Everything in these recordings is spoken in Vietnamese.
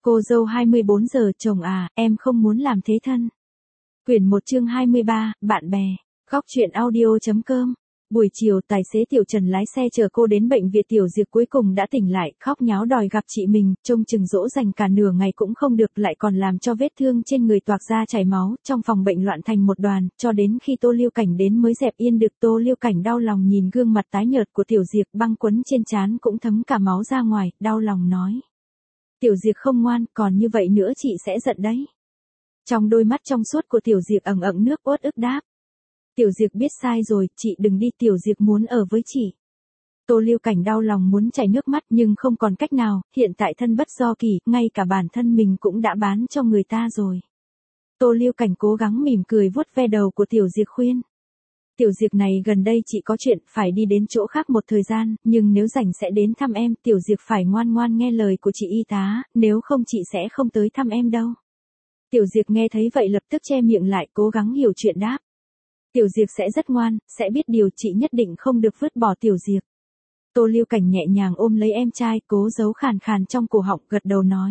Cô dâu 24 giờ, chồng à, em không muốn làm thế thân. Quyển 1 chương 23, bạn bè. Góc truyện audio.com. Buổi chiều, tài xế Tiểu Trần lái xe chở cô đến bệnh viện. Tiểu Diệp cuối cùng đã tỉnh lại, khóc nháo đòi gặp chị mình, trông chừng dỗ dành cả nửa ngày cũng không được, lại còn làm cho vết thương trên người toạc ra chảy máu, trong phòng bệnh loạn thành một đoàn, cho đến khi Tô Lưu Cảnh đến mới dẹp yên được. Tô Lưu Cảnh đau lòng nhìn gương mặt tái nhợt của Tiểu Diệp, băng quấn trên trán cũng thấm cả máu ra ngoài, đau lòng nói. Tiểu Diệp không ngoan, còn như vậy nữa chị sẽ giận đấy. Trong đôi mắt trong suốt của Tiểu Diệp ẩn ẩn nước uất ức đáp. Tiểu Diệp biết sai rồi, chị đừng đi, Tiểu Diệp muốn ở với chị. Tô Lưu Cảnh đau lòng muốn chảy nước mắt nhưng không còn cách nào, hiện tại thân bất do kỳ, ngay cả bản thân mình cũng đã bán cho người ta rồi. Tô Lưu Cảnh cố gắng mỉm cười vuốt ve đầu của Tiểu Diệp khuyên. Tiểu Diệp này gần đây chị có chuyện phải đi đến chỗ khác một thời gian, nhưng nếu rảnh sẽ đến thăm em. Tiểu Diệp phải ngoan ngoan nghe lời của chị y tá, nếu không chị sẽ không tới thăm em đâu. Tiểu Diệp nghe thấy vậy lập tức che miệng lại, cố gắng hiểu chuyện đáp. Tiểu Diệp sẽ rất ngoan, sẽ biết điều, chị nhất định không được vứt bỏ Tiểu Diệp. Tô Lưu Cảnh nhẹ nhàng ôm lấy em trai, cố giấu khàn khàn trong cổ họng, gật đầu nói.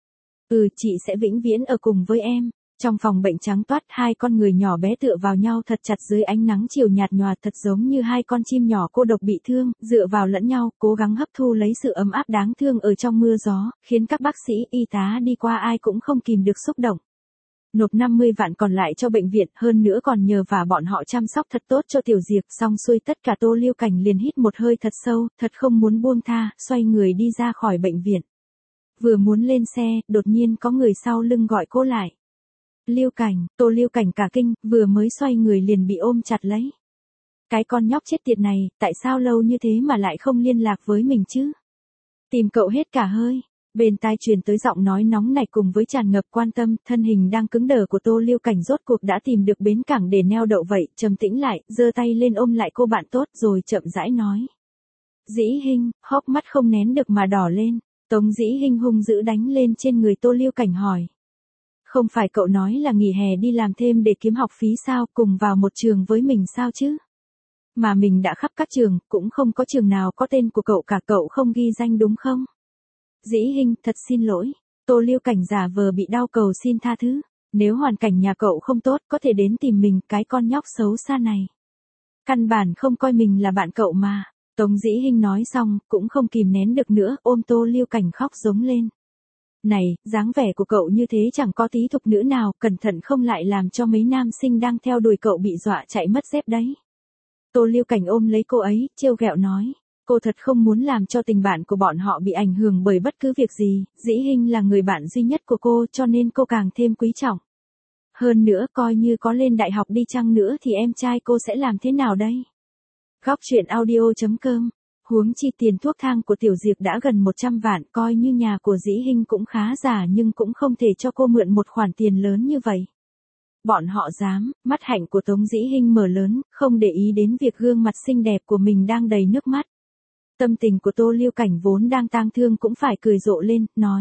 Chị sẽ vĩnh viễn ở cùng với em. Trong phòng bệnh trắng toát, hai con người nhỏ bé tựa vào nhau thật chặt dưới ánh nắng chiều nhạt nhòa, thật giống như hai con chim nhỏ cô độc bị thương, dựa vào lẫn nhau, cố gắng hấp thu lấy sự ấm áp đáng thương ở trong mưa gió, khiến các bác sĩ, y tá đi qua ai cũng không kìm được xúc động. Nộp 50 vạn còn lại cho bệnh viện, hơn nữa còn nhờ và bọn họ chăm sóc thật tốt cho Tiểu Diệp. Xong xuôi tất cả, Tô Lưu Cảnh liền hít một hơi thật sâu, thật không muốn buông tha, xoay người đi ra khỏi bệnh viện. Vừa muốn lên xe, đột nhiên có người sau lưng gọi cô lại. Lưu Cảnh, Tô Lưu Cảnh cả kinh, vừa mới xoay người liền bị ôm chặt lấy. Cái con nhóc chết tiệt này, tại sao lâu như thế mà lại không liên lạc với mình chứ? Tìm cậu hết cả hơi. Bên tai truyền tới giọng nói nóng nảy cùng với tràn ngập quan tâm, thân hình đang cứng đờ của Tô Lưu Cảnh rốt cuộc đã tìm được bến cảng để neo đậu vậy, trầm tĩnh lại, giơ tay lên ôm lại cô bạn tốt rồi chậm rãi nói. Dĩ Hinh, hốc mắt không nén được mà đỏ lên. Tống Dĩ Hinh hung dữ đánh lên trên người Tô Lưu Cảnh hỏi. Không phải cậu nói là nghỉ hè đi làm thêm để kiếm học phí sao, cùng vào một trường với mình sao chứ? Mà mình đã khắp các trường, cũng không có trường nào có tên của cậu cả, cậu không ghi danh đúng không? Dĩ Hinh, thật xin lỗi. Tô Lưu Cảnh giả vờ bị đau cầu xin tha thứ. Nếu hoàn cảnh nhà cậu không tốt, có thể đến tìm mình, cái con nhóc xấu xa này. Căn bản không coi mình là bạn cậu mà. Tống Dĩ Hinh nói xong, cũng không kìm nén được nữa, ôm Tô Lưu Cảnh khóc giống lên. Này, dáng vẻ của cậu như thế chẳng có tí thục nữ nào, cẩn thận không lại làm cho mấy nam sinh đang theo đuổi cậu bị dọa chạy mất dép đấy. Tô Lưu Cảnh ôm lấy cô ấy, trêu ghẹo nói. Cô thật không muốn làm cho tình bạn của bọn họ bị ảnh hưởng bởi bất cứ việc gì, Dĩ Hinh là người bạn duy nhất của cô cho nên cô càng thêm quý trọng. Hơn nữa coi như có lên đại học đi chăng nữa thì em trai cô sẽ làm thế nào đây? Góc truyện audio.com. Huống chi tiền thuốc thang của Tiểu Diệp đã gần 100 vạn, coi như nhà của Dĩ Hinh cũng khá giả nhưng cũng không thể cho cô mượn một khoản tiền lớn như vậy. Bọn họ dám, mắt hạnh của Tống Dĩ Hinh mở lớn, không để ý đến việc gương mặt xinh đẹp của mình đang đầy nước mắt. Tâm tình của Tô Lưu Cảnh vốn đang tang thương cũng phải cười rộ lên, nói.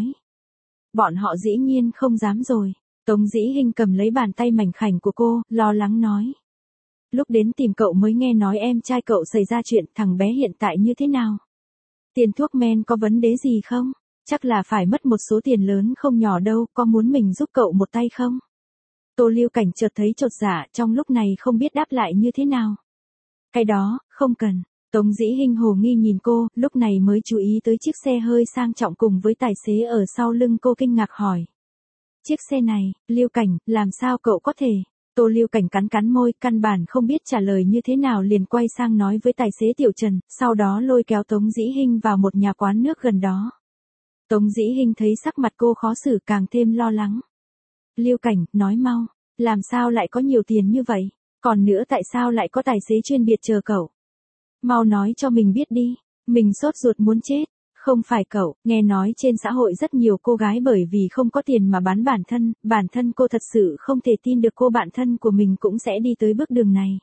Bọn họ dĩ nhiên không dám rồi. Tống Dĩ Hinh cầm lấy bàn tay mảnh khảnh của cô, lo lắng nói. Lúc đến tìm cậu mới nghe nói em trai cậu xảy ra chuyện, thằng bé hiện tại như thế nào? Tiền thuốc men có vấn đề gì không? Chắc là phải mất một số tiền lớn không nhỏ đâu, có muốn mình giúp cậu một tay không? Tô Lưu Cảnh chợt thấy chột dạ, trong lúc này không biết đáp lại như thế nào. Cái đó, không cần. Tống Dĩ Hinh hồ nghi nhìn cô, lúc này mới chú ý tới chiếc xe hơi sang trọng cùng với tài xế ở sau lưng cô, kinh ngạc hỏi. Chiếc xe này, Lưu Cảnh, làm sao cậu có thể? Tô Lưu Cảnh cắn cắn môi, căn bản không biết trả lời như thế nào liền quay sang nói với tài xế Tiểu Trần, sau đó lôi kéo Tống Dĩ Hinh vào một nhà quán nước gần đó. Tống Dĩ Hinh thấy sắc mặt cô khó xử càng thêm lo lắng. Lưu Cảnh, nói mau, làm sao lại có nhiều tiền như vậy? Còn nữa tại sao lại có tài xế chuyên biệt chờ cậu? Mau nói cho mình biết đi, mình sốt ruột muốn chết. Không phải cậu, nghe nói trên xã hội rất nhiều cô gái bởi vì không có tiền mà bán bản thân cô thật sự không thể tin được cô bạn thân của mình cũng sẽ đi tới bước đường này.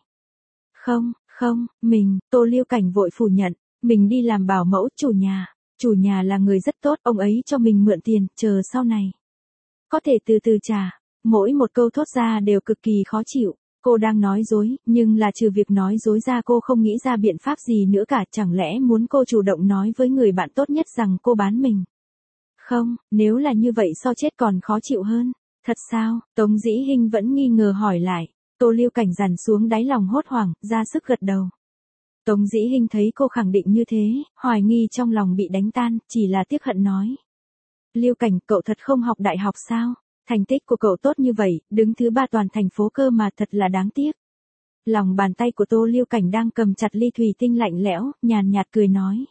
Không, Tô Lưu Cảnh vội phủ nhận, mình đi làm bảo mẫu, chủ nhà là người rất tốt, ông ấy cho mình mượn tiền, chờ sau này. Có thể từ từ trả, mỗi một câu thốt ra đều cực kỳ khó chịu. Cô đang nói dối, nhưng là trừ việc nói dối ra cô không nghĩ ra biện pháp gì nữa cả, chẳng lẽ muốn cô chủ động nói với người bạn tốt nhất rằng cô bán mình? Không, nếu là như vậy so chết còn khó chịu hơn. Thật sao? Tống Dĩ Hinh vẫn nghi ngờ hỏi lại. Tô Lưu Cảnh dằn xuống đáy lòng hốt hoảng, ra sức gật đầu. Tống Dĩ Hinh thấy cô khẳng định như thế, hoài nghi trong lòng bị đánh tan, chỉ là tiếc hận nói. Lưu Cảnh, cậu thật không học đại học sao? Thành tích của cậu tốt như vậy, đứng thứ 3 toàn thành phố cơ mà, thật là đáng tiếc. Lòng bàn tay của Tô Lưu Cảnh đang cầm chặt ly thủy tinh lạnh lẽo, nhàn nhạt cười nói.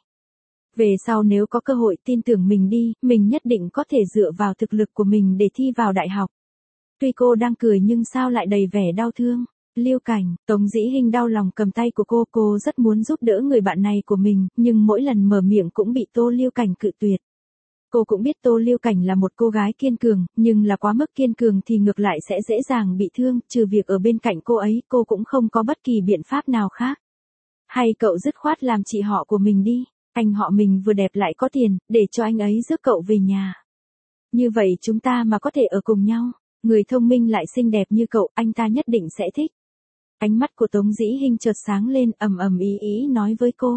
Về sau nếu có cơ hội tin tưởng mình đi, mình nhất định có thể dựa vào thực lực của mình để thi vào đại học. Tuy cô đang cười nhưng sao lại đầy vẻ đau thương. Lưu Cảnh, Tống Dĩ Hinh đau lòng cầm tay của cô rất muốn giúp đỡ người bạn này của mình, nhưng mỗi lần mở miệng cũng bị Tô Lưu Cảnh cự tuyệt. Cô cũng biết Tô Lưu Cảnh là một cô gái kiên cường, nhưng là quá mức kiên cường thì ngược lại sẽ dễ dàng bị thương, trừ việc ở bên cạnh cô ấy, cô cũng không có bất kỳ biện pháp nào khác. Hay cậu dứt khoát làm chị họ của mình đi, anh họ mình vừa đẹp lại có tiền, để cho anh ấy rước cậu về nhà. Như vậy chúng ta mà có thể ở cùng nhau, người thông minh lại xinh đẹp như cậu, anh ta nhất định sẽ thích. Ánh mắt của Tống Dĩ Hinh chợt sáng lên, ầm ý nói với cô.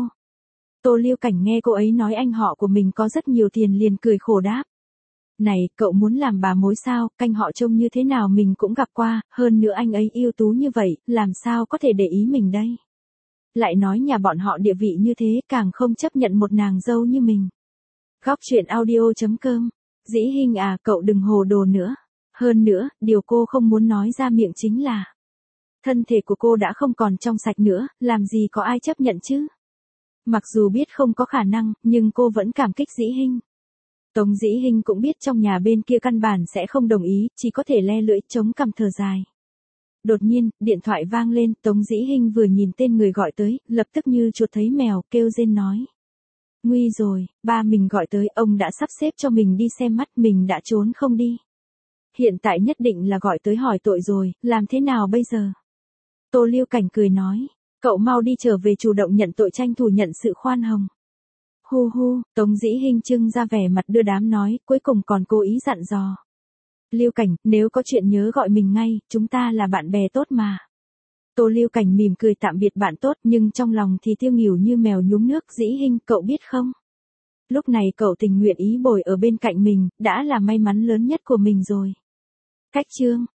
Tô Lưu Cảnh nghe cô ấy nói anh họ của mình có rất nhiều tiền liền cười khổ đáp. Này, cậu muốn làm bà mối sao, canh họ trông như thế nào mình cũng gặp qua, hơn nữa anh ấy ưu tú như vậy, làm sao có thể để ý mình đây. Lại nói nhà bọn họ địa vị như thế, càng không chấp nhận một nàng dâu như mình. Góc truyện audio.com. Dĩ Hinh à, cậu đừng hồ đồ nữa. Hơn nữa, điều cô không muốn nói ra miệng chính là thân thể của cô đã không còn trong sạch nữa, làm gì có ai chấp nhận chứ. Mặc dù biết không có khả năng, nhưng cô vẫn cảm kích Dĩ Hinh. Tống Dĩ Hinh cũng biết trong nhà bên kia căn bản sẽ không đồng ý, chỉ có thể le lưỡi chống cằm thở dài. Đột nhiên, điện thoại vang lên, Tống Dĩ Hinh vừa nhìn tên người gọi tới, lập tức như chuột thấy mèo, kêu rên nói. Nguy rồi, ba mình gọi tới, ông đã sắp xếp cho mình đi xem mắt, mình đã trốn không đi. Hiện tại nhất định là gọi tới hỏi tội rồi, làm thế nào bây giờ? Tô Lưu Cảnh cười nói, cậu mau đi trở về chủ động nhận tội, tranh thủ nhận sự khoan hồng. Hu hu, Tống Dĩ Hinh trưng ra vẻ mặt đưa đám nói, cuối cùng còn cố ý dặn dò. Lưu Cảnh, nếu có chuyện nhớ gọi mình ngay, chúng ta là bạn bè tốt mà. Tô Lưu Cảnh mỉm cười tạm biệt bạn tốt, nhưng trong lòng thì tiêu nghỉu như mèo nhúng nước. Dĩ Hinh, cậu biết không? Lúc này cậu tình nguyện ý bồi ở bên cạnh mình, đã là may mắn lớn nhất của mình rồi. Cách chương